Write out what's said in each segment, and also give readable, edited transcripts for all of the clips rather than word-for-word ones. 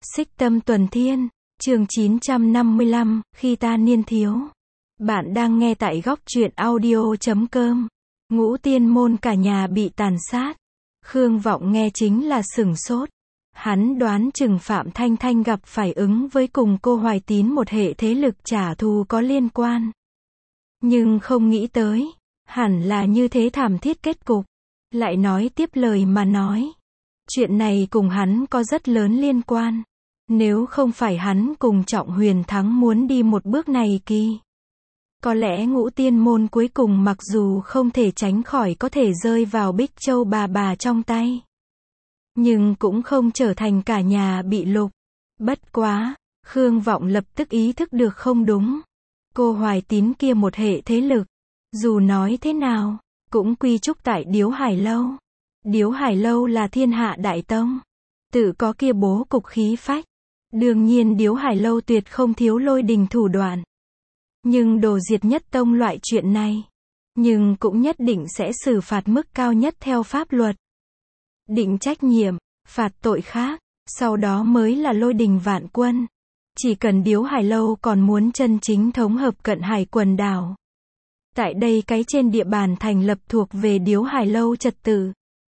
Xích Tâm Tuần Thiên, chương 955, khi ta niên thiếu. Bạn đang nghe tại góc truyện audio.com. Ngũ tiên môn cả nhà bị tàn sát. Khương Vọng nghe chính là sửng sốt. Hắn đoán chừng Phạm Thanh Thanh gặp phải ứng với cùng cô Hoài Tín một hệ thế lực trả thù có liên quan. Nhưng không nghĩ tới, hẳn là như thế thảm thiết kết cục. Lại nói tiếp lời mà nói. Chuyện này cùng hắn có rất lớn liên quan. Nếu không phải hắn cùng Trọng Huyền Thắng muốn đi một bước này kỳ. Có lẽ Ngũ Tiên Môn cuối cùng mặc dù không thể tránh khỏi có thể rơi vào Bích Châu bà trong tay. Nhưng cũng không trở thành cả nhà bị lục. Bất quá, Khương Vọng lập tức ý thức được không đúng. Cô Hoài Tín kia một hệ thế lực. Dù nói thế nào, cũng quy trúc tại Điếu Hải Lâu. Điếu Hải Lâu là thiên hạ đại tông. Tự có kia bố cục khí phách. Đương nhiên Điếu Hải Lâu tuyệt không thiếu lôi đình thủ đoạn. Nhưng đồ diệt nhất tông loại chuyện này. Nhưng cũng nhất định sẽ xử phạt mức cao nhất theo pháp luật. Định trách nhiệm, phạt tội khác, sau đó mới là lôi đình vạn quân. Chỉ cần Điếu Hải Lâu còn muốn chân chính thống hợp cận hải quần đảo. Tại đây cái trên địa bàn thành lập thuộc về Điếu Hải Lâu trật tự.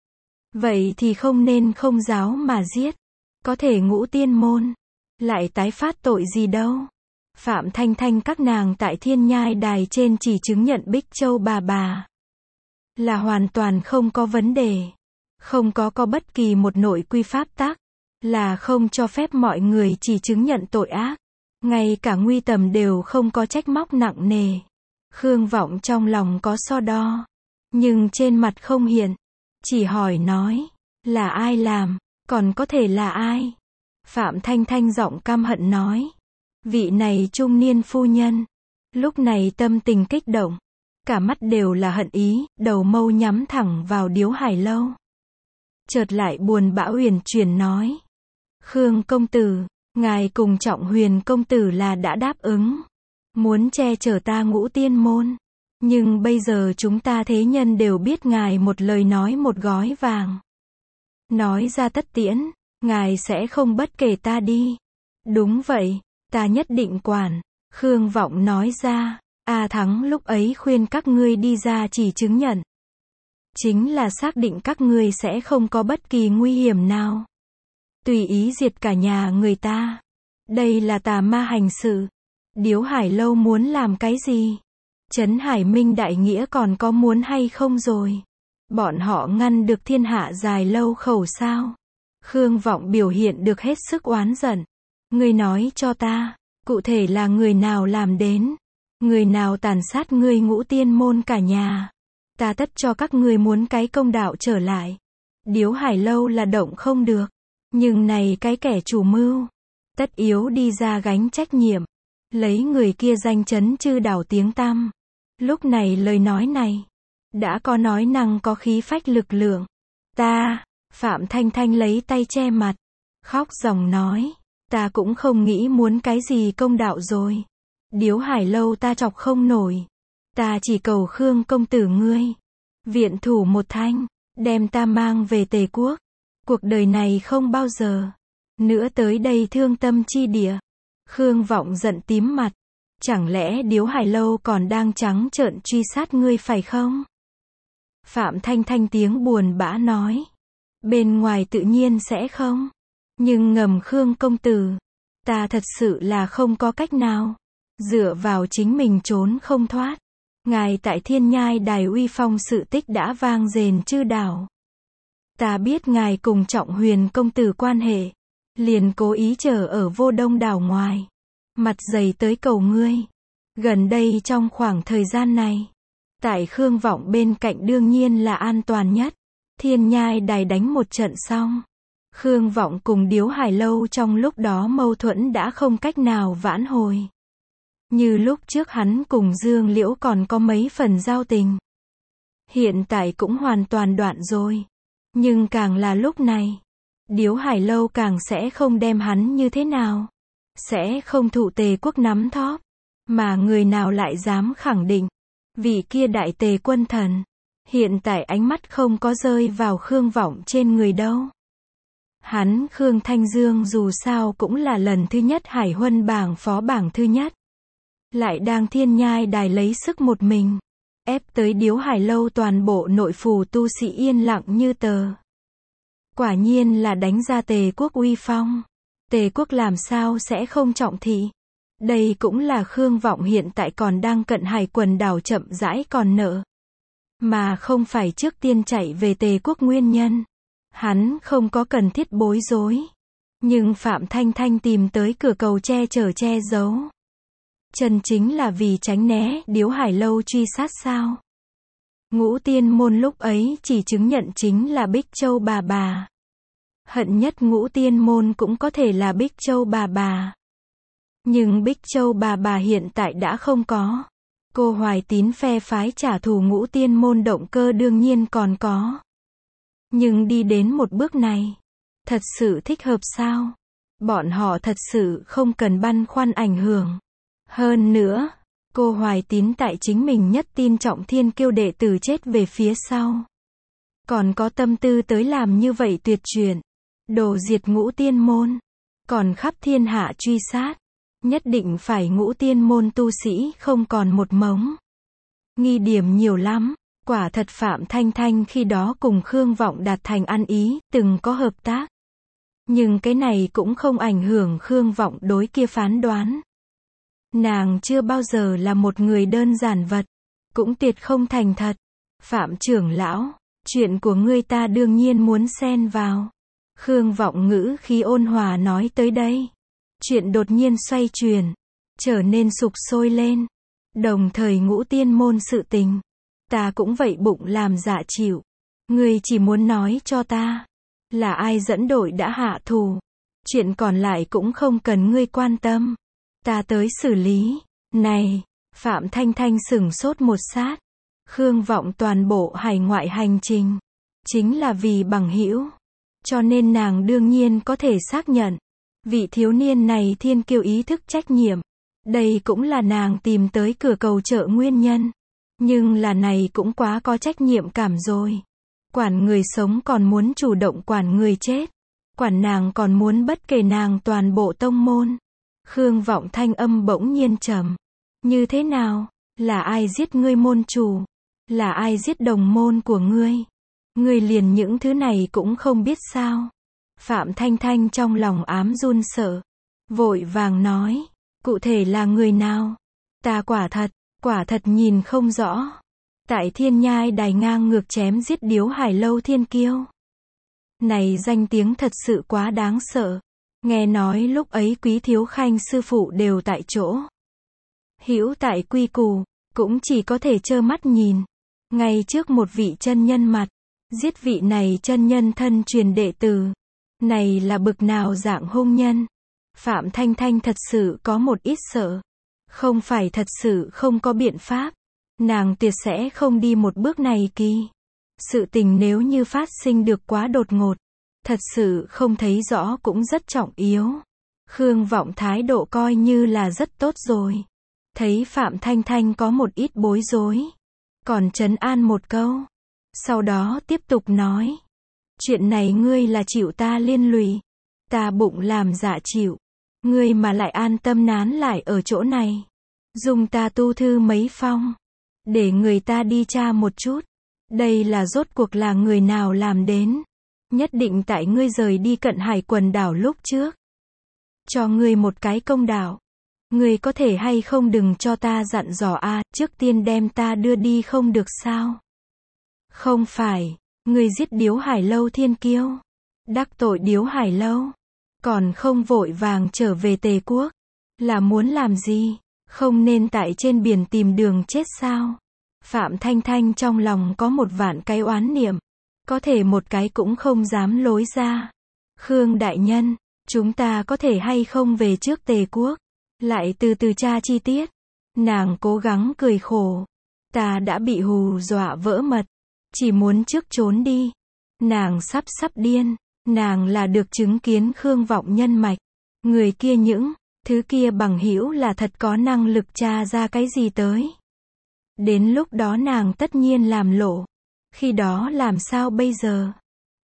Vậy thì không nên không giáo mà giết. Có thể Ngũ Tiên Môn lại tái phát tội gì đâu. Phạm Thanh Thanh các nàng tại Thiên Nhai Đài trên chỉ chứng nhận Bích Châu bà là hoàn toàn không có vấn đề. Không có bất kỳ một nội quy pháp tắc. Là không cho phép mọi người chỉ chứng nhận tội ác. Ngay cả nguy tầm đều không có trách móc nặng nề. Khương Vọng trong lòng có so đo. Nhưng trên mặt không hiện. Chỉ hỏi nói. Là ai làm? Còn có thể là ai? Phạm Thanh Thanh giọng căm hận nói. Vị này trung niên phu nhân. Lúc này tâm tình kích động. Cả mắt đều là hận ý, đầu mâu nhắm thẳng vào Điếu Hải Lâu. Chợt lại buồn bã huyền chuyển nói. Khương công tử, ngài cùng Trọng Huyền công tử là đã đáp ứng. Muốn che chở ta Ngũ Tiên Môn. Nhưng bây giờ chúng ta thế nhân đều biết ngài một lời nói một gói vàng. Nói ra tất tiễn, ngài sẽ không bất kể ta đi. Đúng vậy, ta nhất định quản. Khương Vọng nói ra, A Thắng lúc ấy khuyên các ngươi đi ra chỉ chứng nhận. Chính là xác định các ngươi sẽ không có bất kỳ nguy hiểm nào. Tùy ý diệt cả nhà người ta. Đây là tà ma hành sự. Điếu Hải Lâu muốn làm cái gì? Trấn Hải Minh đại nghĩa còn có muốn hay không rồi? Bọn họ ngăn được thiên hạ dài lâu khẩu sao? Khương Vọng biểu hiện được hết sức oán giận. Ngươi nói cho ta, cụ thể là người nào làm đến? Người nào tàn sát ngươi Ngũ Tiên Môn cả nhà? Ta tất cho các ngươi muốn cái công đạo trở lại. Điếu Hải Lâu là động không được. Nhưng này cái kẻ chủ mưu. Tất yếu đi ra gánh trách nhiệm. Lấy người kia danh chấn chư đảo tiếng tăm. Lúc này lời nói này. Đã có nói năng có khí phách lực lượng. Ta, Phạm Thanh Thanh lấy tay che mặt. Khóc ròng nói. Ta cũng không nghĩ muốn cái gì công đạo rồi. Điếu Hải Lâu ta chọc không nổi. Ta chỉ cầu Khương công tử ngươi. Viện thủ một thanh. Đem ta mang về Tề Quốc. Cuộc đời này không bao giờ. Nữa tới đây thương tâm chi địa. Khương Vọng giận tím mặt. Chẳng lẽ Điếu Hải Lâu còn đang trắng trợn truy sát ngươi phải không? Phạm Thanh Thanh tiếng buồn bã nói. Bên ngoài tự nhiên sẽ không. Nhưng ngầm Khương công tử. Ta thật sự là không có cách nào. Dựa vào chính mình trốn không thoát. Ngài tại Thiên Nhai Đài uy phong sự tích đã vang dền chư đảo. Ta biết ngài cùng Trọng Huyền công tử quan hệ. Liền cố ý chờ ở Vô Đông đảo ngoài. Mặt dày tới cầu ngươi. Gần đây trong khoảng thời gian này. Tại Khương Vọng bên cạnh đương nhiên là an toàn nhất. Thiên Nhai Đài đánh một trận xong. Khương Vọng cùng Điếu Hải Lâu trong lúc đó mâu thuẫn đã không cách nào vãn hồi. Như lúc trước hắn cùng Dương Liễu còn có mấy phần giao tình. Hiện tại cũng hoàn toàn đoạn rồi. Nhưng càng là lúc này. Điếu Hải Lâu càng sẽ không đem hắn như thế nào. Sẽ không thụ Tề Quốc nắm thóp. Mà người nào lại dám khẳng định. Vị kia đại tề quân thần. Hiện tại ánh mắt không có rơi vào Khương Vọng trên người đâu. Hắn Khương Thanh Dương dù sao cũng là lần thứ nhất Hải Huân bảng phó bảng thứ nhất. Lại đang Thiên Nhai Đài lấy sức một mình. Ép tới Điếu Hải Lâu toàn bộ nội phủ tu sĩ yên lặng như tờ. Quả nhiên là đánh ra Tề quốc uy phong. Tề quốc làm sao sẽ không trọng thị. Đây cũng là Khương Vọng hiện tại còn đang cận Hải quần đảo chậm rãi còn nợ. Mà không phải trước tiên chạy về Tề quốc nguyên nhân. Hắn không có cần thiết bối rối. Nhưng Phạm Thanh Thanh tìm tới cửa cầu che chở che giấu. Chân chính là vì tránh né Điếu Hải Lâu truy sát sao. Ngũ Tiên Môn lúc ấy chỉ chứng nhận chính là Bích Châu bà. Hận nhất Ngũ Tiên Môn cũng có thể là Bích Châu bà. Nhưng Bích Châu bà hiện tại đã không có. Cô Hoài Tín phe phái trả thù Ngũ Tiên Môn động cơ đương nhiên còn có. Nhưng đi đến một bước này, thật sự thích hợp sao? Bọn họ thật sự không cần băn khoăn ảnh hưởng. Hơn nữa, cô Hoài Tín tại chính mình nhất tin trọng Thiên Kiêu đệ tử chết về phía sau. Còn có tâm tư tới làm như vậy tuyệt chuyện. Đồ diệt Ngũ Tiên Môn. Còn khắp thiên hạ truy sát. Nhất định phải Ngũ Tiên Môn tu sĩ không còn một mống. Nghi điểm nhiều lắm. Quả thật Phạm Thanh Thanh khi đó cùng Khương Vọng đạt thành ăn ý, từng có hợp tác. Nhưng cái này cũng không ảnh hưởng Khương Vọng đối kia phán đoán. Nàng chưa bao giờ là một người đơn giản vật. Cũng tuyệt không thành thật. Phạm trưởng lão, chuyện của ngươi ta đương nhiên muốn xen vào. Khương Vọng ngữ khí ôn hòa nói tới đây. Chuyện đột nhiên xoay chuyển. Trở nên sục sôi lên. Đồng thời Ngũ Tiên Môn sự tình. Ta cũng vậy bụng làm dạ chịu. Ngươi chỉ muốn nói cho ta. Là ai dẫn đội đã hạ thù. Chuyện còn lại cũng không cần ngươi quan tâm. Ta tới xử lý. Này, Phạm Thanh Thanh sửng sốt một sát. Khương Vọng toàn bộ hải ngoại hành trình. Chính là vì bằng hữu. Cho nên nàng đương nhiên có thể xác nhận. Vị thiếu niên này thiên kiêu ý thức trách nhiệm. Đây cũng là nàng tìm tới cửa cầu trợ nguyên nhân. Nhưng là này cũng quá có trách nhiệm cảm rồi. Quản người sống còn muốn chủ động quản người chết. Quản nàng còn muốn bất kể nàng toàn bộ tông môn. Khương Vọng thanh âm bỗng nhiên trầm. Như thế nào? Là ai giết ngươi môn chủ? Là ai giết đồng môn của ngươi? Ngươi liền những thứ này cũng không biết sao? Phạm Thanh Thanh trong lòng ám run sợ. Vội vàng nói. Cụ thể là người nào? Ta quả thật nhìn không rõ. Tại Thiên Nhai Đài ngang ngược chém giết Điếu Hải Lâu thiên kiêu. Này danh tiếng thật sự quá đáng sợ. Nghe nói lúc ấy Quý Thiếu Khanh sư phụ đều tại chỗ. Hữu tại quy củ, cũng chỉ có thể trơ mắt nhìn. Ngay trước một vị chân nhân mặt, giết vị này chân nhân thân truyền đệ tử. Này là bực nào dạng hung nhân. Phạm Thanh Thanh thật sự có một ít sợ. Không phải thật sự không có biện pháp. Nàng tuyệt sẽ không đi một bước này kỳ. Sự tình nếu như phát sinh được quá đột ngột. Thật sự không thấy rõ cũng rất trọng yếu. Khương Vọng thái độ coi như là rất tốt rồi. Thấy Phạm Thanh Thanh có một ít bối rối. Còn trấn an một câu. Sau đó tiếp tục nói. Chuyện này ngươi là chịu ta liên lụy. Ta bụng làm dạ chịu. Ngươi mà lại an tâm nán lại ở chỗ này. Dùng ta tu thư mấy phong. Để người ta đi tra một chút. Đây là rốt cuộc là người nào làm đến. Nhất định tại ngươi rời đi cận Hải quần đảo lúc trước. Cho ngươi một cái công đạo. Ngươi có thể hay không đừng cho ta dặn dò trước tiên đem ta đưa đi không được sao? Không phải, ngươi giết Điếu Hải Lâu thiên kiêu. Đắc tội Điếu Hải Lâu. Còn không vội vàng trở về Tề quốc. Là muốn làm gì? Không nên tại trên biển tìm đường chết sao? Phạm Thanh Thanh trong lòng có một vạn cái oán niệm. Có thể một cái cũng không dám lối ra. Khương đại nhân, chúng ta có thể hay không về trước Tề quốc? Lại từ từ tra chi tiết. Nàng cố gắng cười khổ. Ta đã bị hù dọa vỡ mật. Chỉ muốn trước trốn đi. Nàng sắp điên. Nàng là được chứng kiến Khương Vọng nhân mạch. Người kia những thứ kia bằng hữu là thật có năng lực tra ra cái gì tới. Đến lúc đó nàng tất nhiên làm lộ. Khi đó làm sao bây giờ?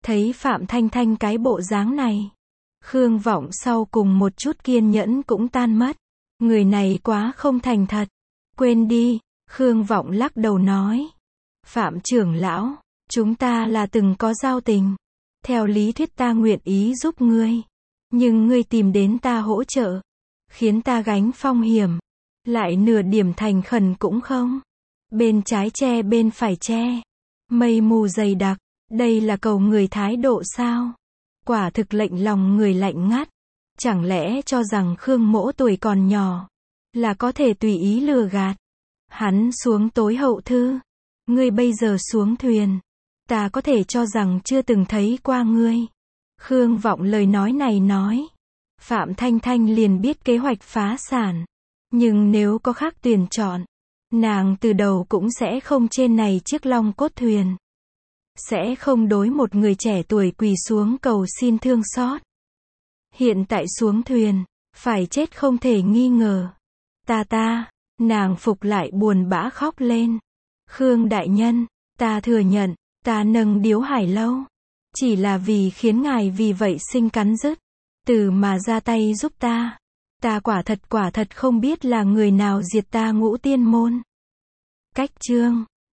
Thấy Phạm Thanh Thanh cái bộ dáng này, Khương Vọng sau cùng một chút kiên nhẫn cũng tan mất. Người này quá không thành thật. Quên đi, Khương Vọng lắc đầu nói. Phạm trưởng lão, chúng ta là từng có giao tình. Theo lý thuyết ta nguyện ý giúp ngươi. Nhưng ngươi tìm đến ta hỗ trợ, khiến ta gánh phong hiểm. Lại nửa điểm thành khẩn cũng không. Bên trái che bên phải che. Mây mù dày đặc, đây là cầu người thái độ sao? Quả thực lệnh lòng người lạnh ngắt. Chẳng lẽ cho rằng Khương Mỗ tuổi còn nhỏ, là có thể tùy ý lừa gạt. Hắn xuống tối hậu thư. Ngươi bây giờ xuống thuyền. Ta có thể cho rằng chưa từng thấy qua ngươi. Khương Vọng lời nói này nói. Phạm Thanh Thanh liền biết kế hoạch phá sản. Nhưng nếu có khác tuyển chọn, nàng từ đầu cũng sẽ không trên này chiếc long cốt thuyền. Sẽ không đối một người trẻ tuổi quỳ xuống cầu xin thương xót. Hiện tại xuống thuyền, phải chết không thể nghi ngờ. Nàng phục lại buồn bã khóc lên. Khương đại nhân, ta thừa nhận, ta nâng điếu hải lâu. Chỉ là vì khiến ngài vì vậy sinh cắn rứt. Từ mà ra tay giúp ta. Ta quả thật không biết là người nào diệt ta Ngũ Tiên môn. Cách chương